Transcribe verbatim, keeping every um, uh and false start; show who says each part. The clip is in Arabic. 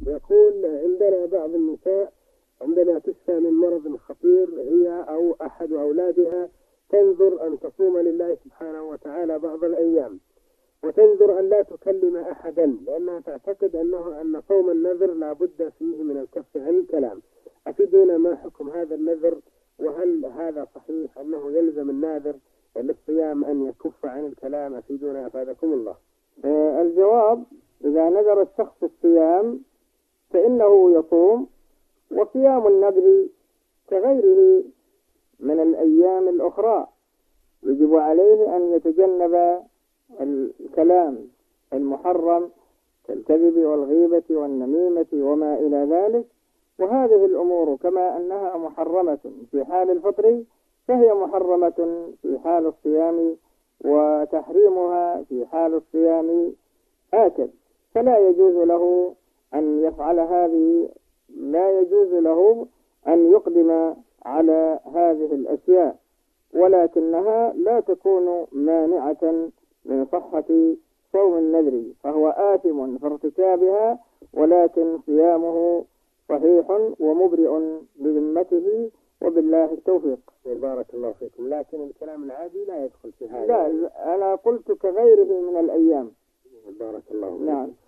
Speaker 1: يقول عندنا بعض النساء عندما تشفى من مرض خطير هي أو أحد أولادها تنذر أن تصوم لله سبحانه وتعالى بعض الأيام، وتنذر أن لا تكلم أحدا لأنها تعتقد أنه أن صوم النذر لا بد فيه من الكف عن الكلام. أفيدونا ما حكم هذا النذر، وهل هذا صحيح أنه يلزم الناذر للصيام أن يكف عن الكلام؟ أفيدونا أفادكم الله.
Speaker 2: آه الجواب: إذا نذر الشخص الصيام فإنه يصوم، وصيام النذر كغيره من الأيام الأخرى يجب عليه أن يتجنب الكلام المحرم كالكذب والغيبة والنميمة وما إلى ذلك. وهذه الأمور كما أنها محرمة في حال الفطر فهي محرمة في حال الصيام، وتحريمها في حال الصيام آكد، فلا يجوز له أن يفعل هذه، لا يجوز له أن يقدم على هذه الأشياء، ولكنها لا تكون مانعة من صحة صوم النذر، فهو آثم في ارتكابها، ولكن صيامه صحيح ومبرئ بذمته، وبالله التوفيق.
Speaker 1: بارك الله فيكم. لكن الكلام العادي لا يدخل في هذا.
Speaker 2: لا، أنا قلت كغيره من الأيام.
Speaker 1: بارك الله فيكم.
Speaker 2: نعم.